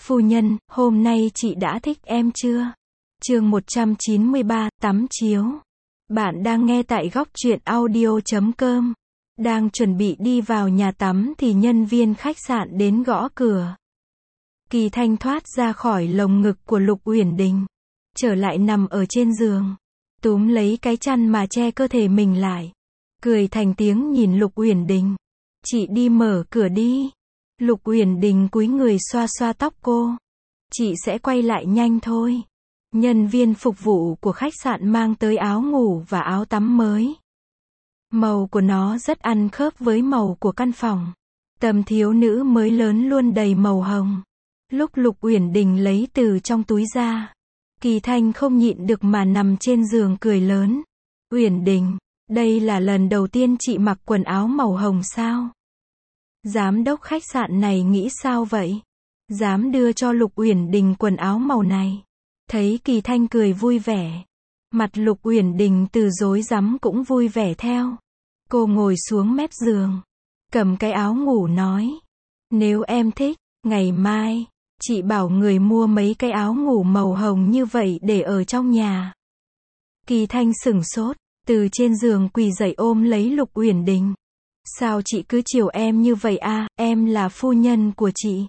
Phu nhân, hôm nay chị đã thích em chưa? Chương 193, tắm chiếu. Bạn đang nghe tại góc truyện audio.com. Đang chuẩn bị đi vào nhà tắm thì nhân viên khách sạn đến gõ cửa. Kỳ Thanh thoát ra khỏi lồng ngực của Lục Uyển Đình, trở lại nằm ở trên giường, túm lấy cái chăn mà che cơ thể mình lại, cười thành tiếng nhìn Lục Uyển Đình. Chị đi mở cửa đi. Lục Uyển Đình cúi người xoa xoa tóc cô. Chị sẽ quay lại nhanh thôi. Nhân viên phục vụ của khách sạn mang tới áo ngủ và áo tắm mới. Màu của nó rất ăn khớp với màu của căn phòng. Tầm thiếu nữ mới lớn luôn đầy màu hồng. Lúc Lục Uyển Đình lấy từ trong túi ra, Kỳ Thanh không nhịn được mà nằm trên giường cười lớn. Uyển Đình, đây là lần đầu tiên chị mặc quần áo màu hồng sao? Giám đốc khách sạn này nghĩ sao vậy? Dám đưa cho Lục Uyển Đình quần áo màu này. Thấy Kỳ Thanh cười vui vẻ, mặt Lục Uyển Đình từ rối rắm cũng vui vẻ theo. Cô ngồi xuống mép giường, cầm cái áo ngủ nói, nếu em thích, ngày mai, chị bảo người mua mấy cái áo ngủ màu hồng như vậy để ở trong nhà. Kỳ Thanh sửng sốt, từ trên giường quỳ dậy ôm lấy Lục Uyển Đình. Sao chị cứ chiều em như vậy à, em là phu nhân của chị.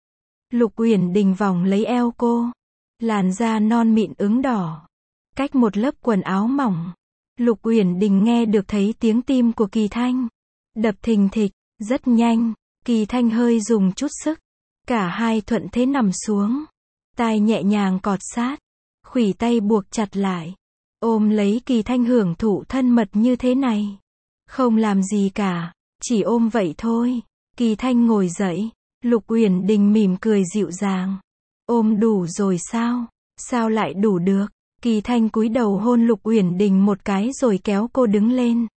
Lục Uyển Đình vòng lấy eo cô, làn da non mịn ửng đỏ, cách một lớp quần áo mỏng. Lục Uyển Đình nghe được thấy tiếng tim của Kỳ Thanh đập thình thịch, rất nhanh. Kỳ Thanh hơi dùng chút sức, cả hai thuận thế nằm xuống, tai nhẹ nhàng cọt sát, khuỷu tay buộc chặt lại, ôm lấy Kỳ Thanh hưởng thụ thân mật như thế này. Không làm gì cả, chỉ ôm vậy thôi. Kỳ Thanh ngồi dậy, Lục Uyển Đình mỉm cười dịu dàng. Ôm đủ rồi sao? Sao lại đủ được? Kỳ Thanh cúi đầu hôn Lục Uyển Đình một cái rồi kéo cô đứng lên.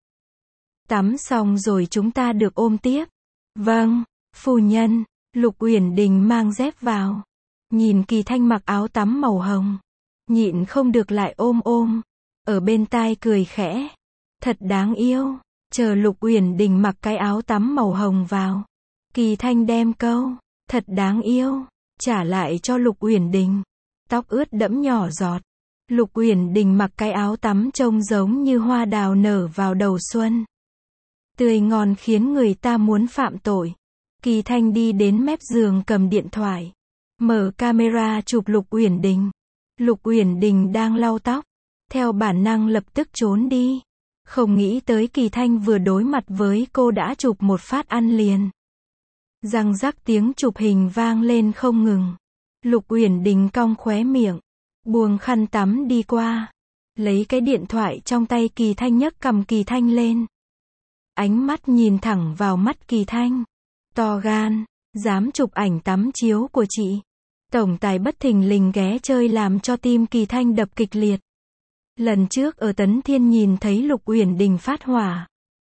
Tắm xong rồi chúng ta được ôm tiếp. Vâng, phu nhân. Lục Uyển Đình mang dép vào, nhìn Kỳ Thanh mặc áo tắm màu hồng, nhịn không được lại ôm, ở bên tai cười khẽ. Thật đáng yêu. Chờ Lục Uyển Đình mặc cái áo tắm màu hồng vào, Kỳ Thanh đem câu, thật đáng yêu, trả lại cho Lục Uyển Đình. Tóc ướt đẫm nhỏ giọt. Lục Uyển Đình mặc cái áo tắm trông giống như hoa đào nở vào đầu xuân. Tươi ngon khiến người ta muốn phạm tội. Kỳ Thanh đi đến mép giường cầm điện thoại, mở camera chụp Lục Uyển Đình. Lục Uyển Đình đang lau tóc, theo bản năng lập tức trốn đi. Không nghĩ tới Kỳ Thanh vừa đối mặt với cô đã chụp một phát ăn liền. Răng rắc tiếng chụp hình vang lên không ngừng. Lục Uyển Đình cong khóe miệng, buông khăn tắm đi qua, lấy cái điện thoại trong tay Kỳ Thanh, nhấc cằm Kỳ Thanh lên. Ánh mắt nhìn thẳng vào mắt Kỳ Thanh. To gan, dám chụp ảnh tắm chiếu của chị. Tổng tài bất thình lình ghé chơi làm cho tim Kỳ Thanh đập kịch liệt. Lần trước ở Tấn Thiên nhìn thấy Lục Uyển Đình phát hỏa,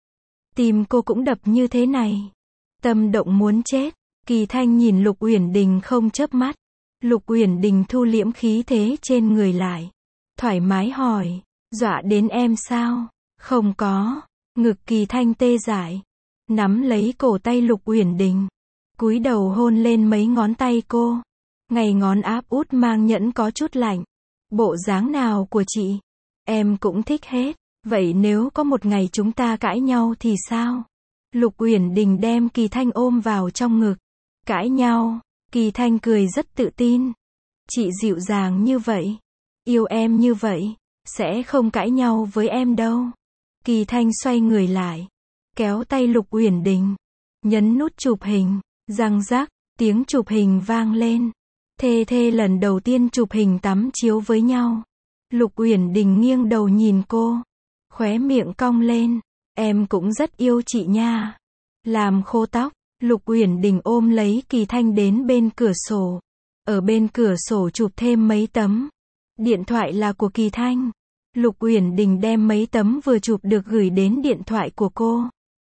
tim cô cũng đập như thế này. Tâm động muốn chết. Kỳ Thanh nhìn Lục Uyển Đình không chớp mắt. Lục Uyển Đình thu liễm khí thế trên người lại, thoải mái hỏi, dọa đến em sao? Không có. Ngực Kỳ Thanh tê dại, nắm lấy cổ tay Lục Uyển Đình, cúi đầu hôn lên mấy ngón tay cô. Ngay ngón áp út mang nhẫn có chút lạnh. Bộ dáng nào của chị, em cũng thích hết. Vậy nếu có một ngày chúng ta cãi nhau thì sao? Lục Uyển Đình đem Kỳ Thanh ôm vào trong ngực. Cãi nhau? Kỳ Thanh cười rất tự tin. Chị dịu dàng như vậy, yêu em như vậy, sẽ không cãi nhau với em đâu. Kỳ Thanh xoay người lại, kéo tay Lục Uyển Đình, nhấn nút chụp hình. Răng rắc, tiếng chụp hình vang lên. Thê lần đầu tiên chụp hình tắm chiếu với nhau. Lục Uyển Đình nghiêng đầu nhìn cô, khóe miệng cong lên. Em cũng rất yêu chị nha. Làm khô tóc, Lục Uyển Đình ôm lấy Kỳ Thanh đến bên cửa sổ. Ở bên cửa sổ chụp thêm mấy tấm. Điện thoại là của Kỳ Thanh. Lục Uyển Đình đem mấy tấm vừa chụp được gửi đến điện thoại của cô.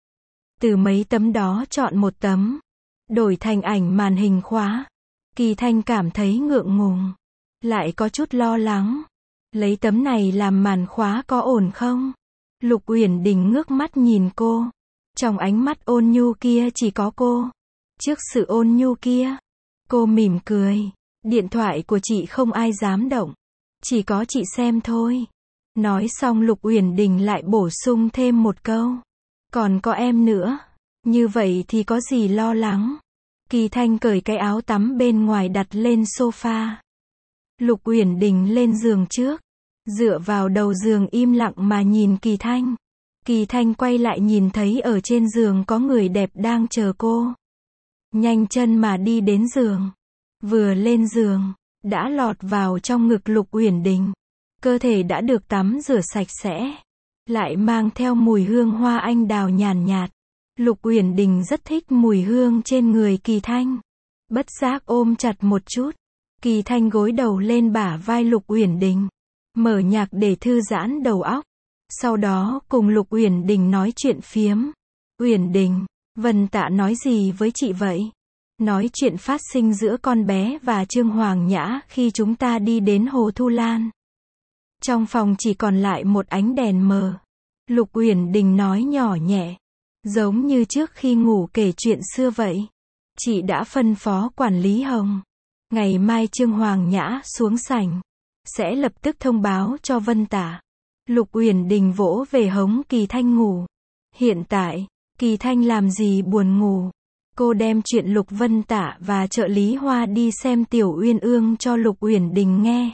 Từ mấy tấm đó chọn một tấm, đổi thành ảnh màn hình khóa. Kỳ Thanh cảm thấy ngượng ngùng, lại có chút lo lắng. Lấy tấm này làm màn khóa có ổn không? Lục Uyển Đình ngước mắt nhìn cô. Trong ánh mắt ôn nhu kia chỉ có cô. Trước sự ôn nhu kia, cô mỉm cười. Điện thoại của chị không ai dám động. Chỉ có chị xem thôi. Nói xong Lục Uyển Đình lại bổ sung thêm một câu. Còn có em nữa. Như vậy thì có gì lo lắng. Kỳ Thanh cởi cái áo tắm bên ngoài đặt lên sofa. Lục Uyển Đình lên giường trước. Dựa vào đầu giường im lặng mà nhìn Kỳ Thanh. Kỳ Thanh quay lại nhìn thấy ở trên giường có người đẹp đang chờ cô. Nhanh chân mà đi đến giường. Vừa lên giường, đã lọt vào trong ngực Lục Uyển Đình. Cơ thể đã được tắm rửa sạch sẽ. Lại mang theo mùi hương hoa anh đào nhàn nhạt. Lục Uyển Đình rất thích mùi hương trên người Kỳ Thanh. Bất giác ôm chặt một chút. Kỳ Thanh gối đầu lên bả vai Lục Uyển Đình. Mở nhạc để thư giãn đầu óc. Sau đó cùng Lục Uyển Đình nói chuyện phiếm. Uyển Đình, Vân Tạ nói gì với chị vậy? Nói chuyện phát sinh giữa con bé và Trương Hoàng Nhã khi chúng ta đi đến Hồ Thu Lan. Trong phòng chỉ còn lại một ánh đèn mờ. Lục Uyển Đình nói nhỏ nhẹ. Giống như trước khi ngủ kể chuyện xưa vậy. Chị đã phân phó quản lý Hồng. Ngày mai Trương Hoàng Nhã xuống sảnh. Sẽ lập tức thông báo cho Vân Tạ. Lục Uyển Đình vỗ về hống Kỳ Thanh ngủ. Hiện tại, Kỳ Thanh làm gì buồn ngủ. Cô đem chuyện Lục Vân Tạ và trợ lý Hoa đi xem Tiểu Uyên Ương cho Lục Uyển Đình nghe.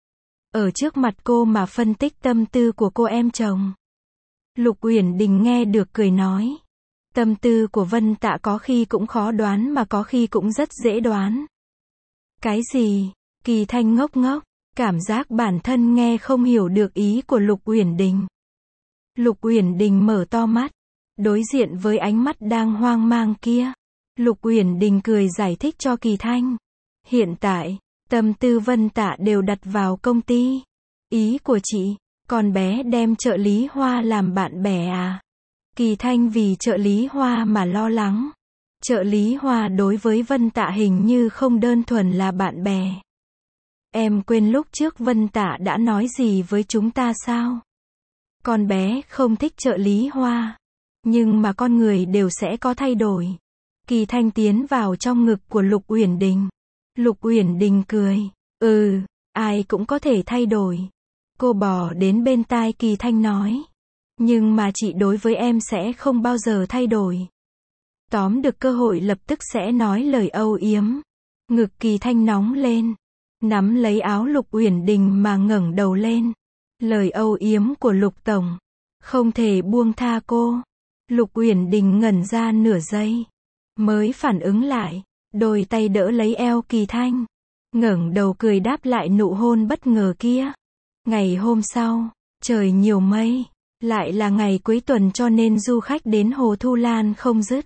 Ở trước mặt cô mà phân tích tâm tư của cô em chồng. Lục Uyển Đình nghe được cười nói. Tâm tư của Vân Tạ có khi cũng khó đoán mà có khi cũng rất dễ đoán. Cái gì? Kỳ Thanh ngốc ngốc, cảm giác bản thân nghe không hiểu được ý của Lục Uyển Đình. Lục Uyển Đình mở to mắt, đối diện với ánh mắt đang hoang mang kia. Lục Uyển Đình cười giải thích cho Kỳ Thanh. Hiện tại, tâm tư Vân Tạ đều đặt vào công ty. Ý của chị, con bé đem trợ lý Hoa làm bạn bè à? Kỳ Thanh vì trợ lý Hoa mà lo lắng. Trợ lý Hoa đối với Vân Tạ hình như không đơn thuần là bạn bè. Em quên lúc trước Vân Tạ đã nói gì với chúng ta sao? Con bé không thích trợ lý Hoa. Nhưng mà con người đều sẽ có thay đổi. Kỳ Thanh tiến vào trong ngực của Lục Uyển Đình. Lục Uyển Đình cười. Ai cũng có thể thay đổi. Cô bò đến bên tai Kỳ Thanh nói. Nhưng mà chị đối với em sẽ không bao giờ thay đổi. Tóm được cơ hội lập tức sẽ nói lời âu yếm. Ngực Kỳ Thanh nóng lên. Nắm lấy áo Lục Uyển Đình mà ngẩng đầu lên. Lời âu yếm của Lục Tổng. Không thể buông tha cô. Lục Uyển Đình ngẩn ra nửa giây. Mới phản ứng lại. Đôi tay đỡ lấy eo Kỳ Thanh. Ngẩng đầu cười đáp lại nụ hôn bất ngờ kia. Ngày hôm sau, trời nhiều mây. Lại là ngày cuối tuần cho nên du khách đến Hồ Thu Lan không dứt.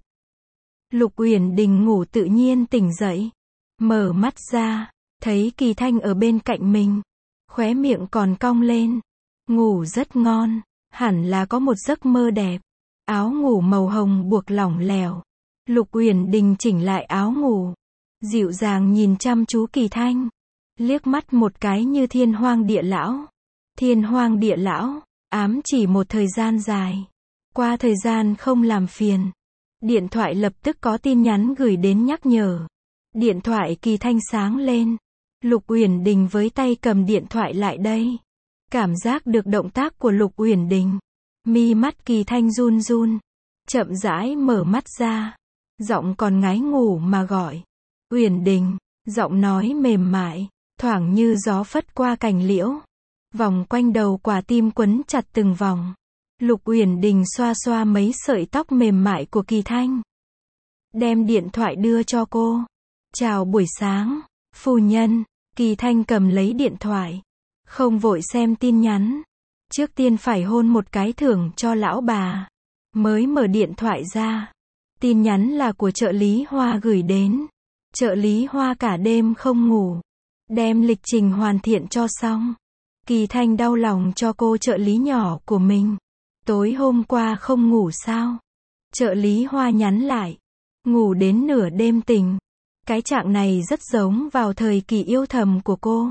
Lục Uyển Đình ngủ tự nhiên tỉnh dậy. Mở mắt ra, thấy Kỳ Thanh ở bên cạnh mình. Khóe miệng còn cong lên. Ngủ rất ngon, hẳn là có một giấc mơ đẹp. Áo ngủ màu hồng buộc lỏng lẻo. Lục Uyển Đình chỉnh lại áo ngủ. Dịu dàng nhìn chăm chú Kỳ Thanh. Liếc mắt một cái như thiên hoang địa lão. Thiên hoang địa lão, ám chỉ một thời gian dài. Qua thời gian không làm phiền. Điện thoại lập tức có tin nhắn gửi đến nhắc nhở. Điện thoại Kỳ Thanh sáng lên. Lục Uyển Đình với tay cầm điện thoại lại đây. Cảm giác được động tác của Lục Uyển Đình. Mi mắt Kỳ Thanh run run. Chậm rãi mở mắt ra. Giọng còn ngái ngủ mà gọi. Uyển Đình, giọng nói mềm mại, thoảng như gió phất qua cành liễu. Vòng quanh đầu quả tim quấn chặt từng vòng. Lục Uyển Đình xoa xoa mấy sợi tóc mềm mại của Kỳ Thanh. Đem điện thoại đưa cho cô. Chào buổi sáng, phu nhân. Kỳ Thanh cầm lấy điện thoại. Không vội xem tin nhắn. Trước tiên phải hôn một cái thưởng cho lão bà. Mới mở điện thoại ra. Tin nhắn là của trợ lý Hoa gửi đến. Trợ lý Hoa cả đêm không ngủ. Đem lịch trình hoàn thiện cho xong. Kỳ Thanh đau lòng cho cô trợ lý nhỏ của mình. Tối hôm qua không ngủ sao? Trợ lý Hoa nhắn lại. Ngủ đến nửa đêm tỉnh. Cái trạng này rất giống vào thời kỳ yêu thầm của cô.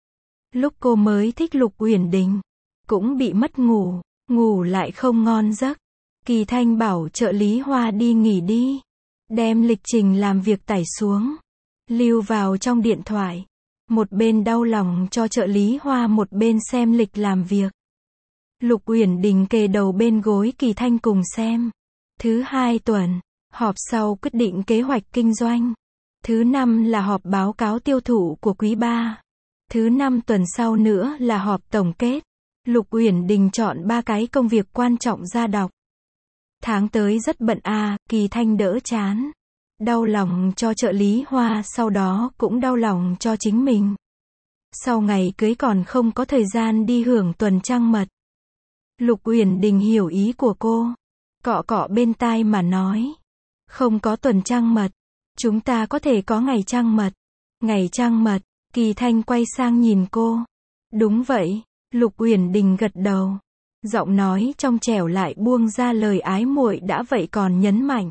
Lúc cô mới thích Lục Uyển Đình. Cũng bị mất ngủ. Ngủ lại không ngon giấc. Kỳ Thanh bảo trợ lý Hoa đi nghỉ đi. Đem lịch trình làm việc tải xuống. Lưu vào trong điện thoại. Một bên đau lòng cho trợ lý Hoa, một bên xem lịch làm việc. Lục Uyển Đình kề đầu bên gối Kỳ Thanh cùng xem. Thứ 2 tuần, họp sau quyết định kế hoạch kinh doanh. Thứ 5 là họp báo cáo tiêu thụ của quý 3. Thứ 5 tuần sau nữa là họp tổng kết. Lục Uyển Đình chọn 3 cái công việc quan trọng ra đọc. Tháng tới rất bận Kỳ Thanh đỡ chán. Đau lòng cho trợ lý Hoa, sau đó cũng đau lòng cho chính mình. Sau ngày cưới còn không có thời gian đi hưởng tuần trăng mật. Lục Uyển Đình hiểu ý của cô. Cọ cọ bên tai mà nói. Không có tuần trăng mật. Chúng ta có thể có ngày trăng mật. Ngày trăng mật, Kỳ Thanh quay sang nhìn cô. Đúng vậy, Lục Uyển Đình gật đầu. Giọng nói trong trẻo lại buông ra lời ái muội đã vậy còn nhấn mạnh.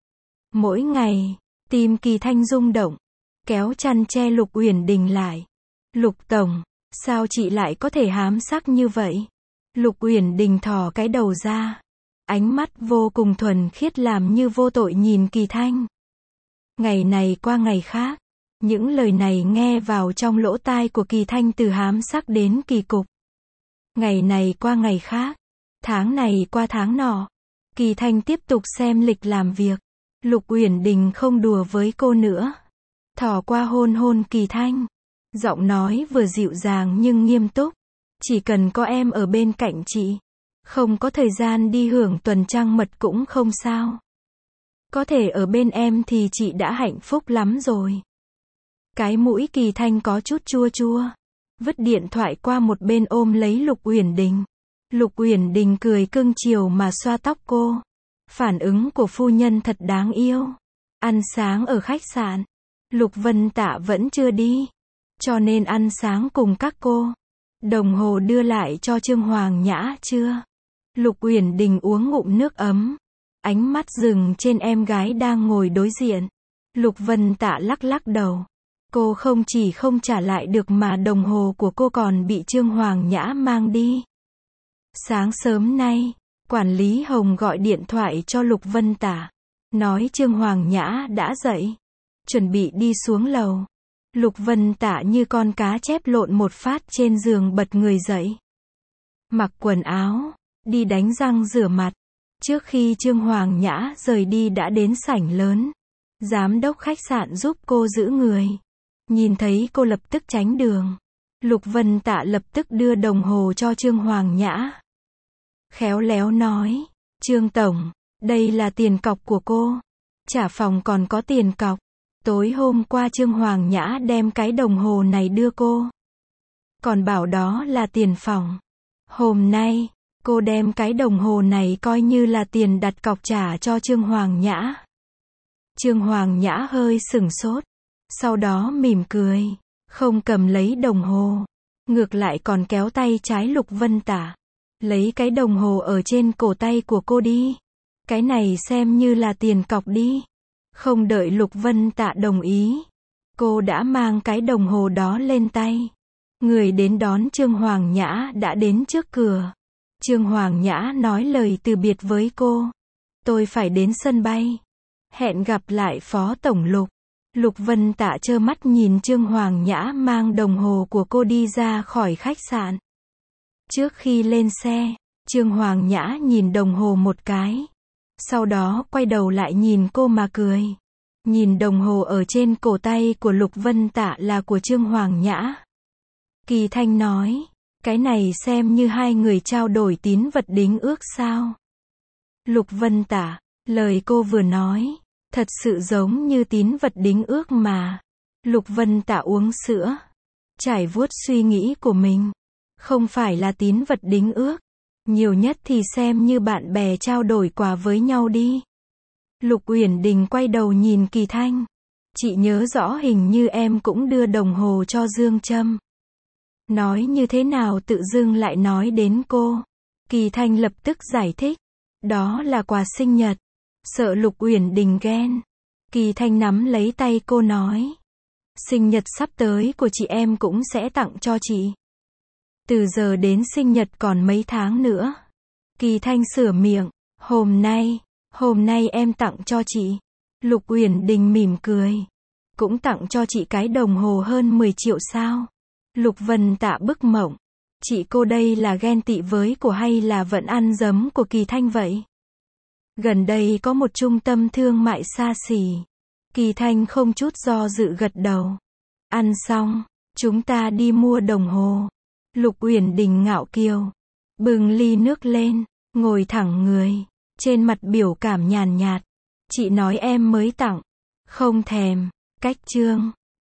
Mỗi ngày, tim Kỳ Thanh rung động. Kéo chăn che Lục Uyển Đình lại. Lục tổng, sao chị lại có thể hám sắc như vậy? Lục Uyển Đình thò cái đầu ra. Ánh mắt vô cùng thuần khiết làm như vô tội nhìn Kỳ Thanh. Ngày này qua ngày khác. Những lời này nghe vào trong lỗ tai của Kỳ Thanh từ hám sắc đến kỳ cục. Ngày này qua ngày khác. Tháng này qua tháng nọ. Kỳ Thanh tiếp tục xem lịch làm việc. Lục Uyển Đình không đùa với cô nữa. Thò qua hôn hôn Kỳ Thanh. Giọng nói vừa dịu dàng nhưng nghiêm túc. Chỉ cần có em ở bên cạnh chị. Không có thời gian đi hưởng tuần trăng mật cũng không sao. Có thể ở bên em thì chị đã hạnh phúc lắm rồi. Cái mũi Kỳ Thanh có chút chua chua. Vứt điện thoại qua một bên ôm lấy Lục Uyển Đình. Lục Uyển Đình cười cưng chiều mà xoa tóc cô. Phản ứng của phu nhân thật đáng yêu. Ăn sáng ở khách sạn. Lục Vân Tạ vẫn chưa đi. Cho nên ăn sáng cùng các cô. Đồng hồ đưa lại cho Trương Hoàng Nhã chưa? Lục Uyển Đình uống ngụm nước ấm. Ánh mắt dừng trên em gái đang ngồi đối diện. Lục Vân Tạ lắc lắc đầu. Cô không chỉ không trả lại được mà đồng hồ của cô còn bị Trương Hoàng Nhã mang đi. Sáng sớm nay, quản lý Hồng gọi điện thoại cho Lục Vân Tạ. Nói Trương Hoàng Nhã đã dậy. Chuẩn bị đi xuống lầu. Lục Vân Tạ như con cá chép lộn một phát trên giường bật người dậy. Mặc quần áo, đi đánh răng rửa mặt. Trước khi Trương Hoàng Nhã rời đi đã đến sảnh lớn. Giám đốc khách sạn giúp cô giữ người. Nhìn thấy cô lập tức tránh đường. Lục Vân Tạ lập tức đưa đồng hồ cho Trương Hoàng Nhã. Khéo léo nói, Trương Tổng, đây là tiền cọc của cô. Trả phòng còn có tiền cọc. Tối hôm qua Trương Hoàng Nhã đem cái đồng hồ này đưa cô. Còn bảo đó là tiền phòng. Hôm nay, cô đem cái đồng hồ này coi như là tiền đặt cọc trả cho Trương Hoàng Nhã. Trương Hoàng Nhã hơi sửng sốt. Sau đó mỉm cười. Không cầm lấy đồng hồ. Ngược lại còn kéo tay trái Lục Vân Tạ. Lấy cái đồng hồ ở trên cổ tay của cô đi. Cái này xem như là tiền cọc đi. Không đợi Lục Vân Tạ đồng ý. Cô đã mang cái đồng hồ đó lên tay. Người đến đón Trương Hoàng Nhã đã đến trước cửa. Trương Hoàng Nhã nói lời từ biệt với cô. Tôi phải đến sân bay. Hẹn gặp lại Phó Tổng Lục. Lục Vân Tạ trơ mắt nhìn Trương Hoàng Nhã mang đồng hồ của cô đi ra khỏi khách sạn. Trước khi lên xe, Trương Hoàng Nhã nhìn đồng hồ một cái. Sau đó quay đầu lại nhìn cô mà cười. Nhìn đồng hồ ở trên cổ tay của Lục Vân Tạ là của Trương Hoàng Nhã. Kỳ Thanh nói, cái này xem như hai người trao đổi tín vật đính ước sao? Lục Vân Tạ, lời cô vừa nói, thật sự giống như tín vật đính ước mà. Lục Vân Tạ uống sữa, trải vuốt suy nghĩ của mình. Không phải là tín vật đính ước. Nhiều nhất thì xem như bạn bè trao đổi quà với nhau đi. Lục Uyển Đình quay đầu nhìn Kỳ Thanh. Chị nhớ rõ hình như em cũng đưa đồng hồ cho Dương Trâm. Nói như thế nào tự dưng lại nói đến cô. Kỳ Thanh lập tức giải thích. Đó là quà sinh nhật. Sợ Lục Uyển Đình ghen. Kỳ Thanh nắm lấy tay cô nói. Sinh nhật sắp tới của chị em cũng sẽ tặng cho chị. Từ giờ đến sinh nhật còn mấy tháng nữa. Kỳ Thanh sửa miệng. Hôm nay em tặng cho chị. Lục Uyển Đình mỉm cười. cũng tặng cho chị cái đồng hồ hơn 10 triệu sao? Lục Vân Tạ bức mộng. Chị cô đây là ghen tị với của hay là vẫn ăn dấm của Kỳ Thanh vậy? Gần đây có một trung tâm thương mại xa xỉ. Kỳ Thanh không chút do dự gật đầu. Ăn xong, chúng ta đi mua đồng hồ. Lục Uyển Đình ngạo kiều. Bưng ly nước lên, ngồi thẳng người. Trên mặt biểu cảm nhàn nhạt. Chị nói em mới tặng. Không thèm. Cách chương.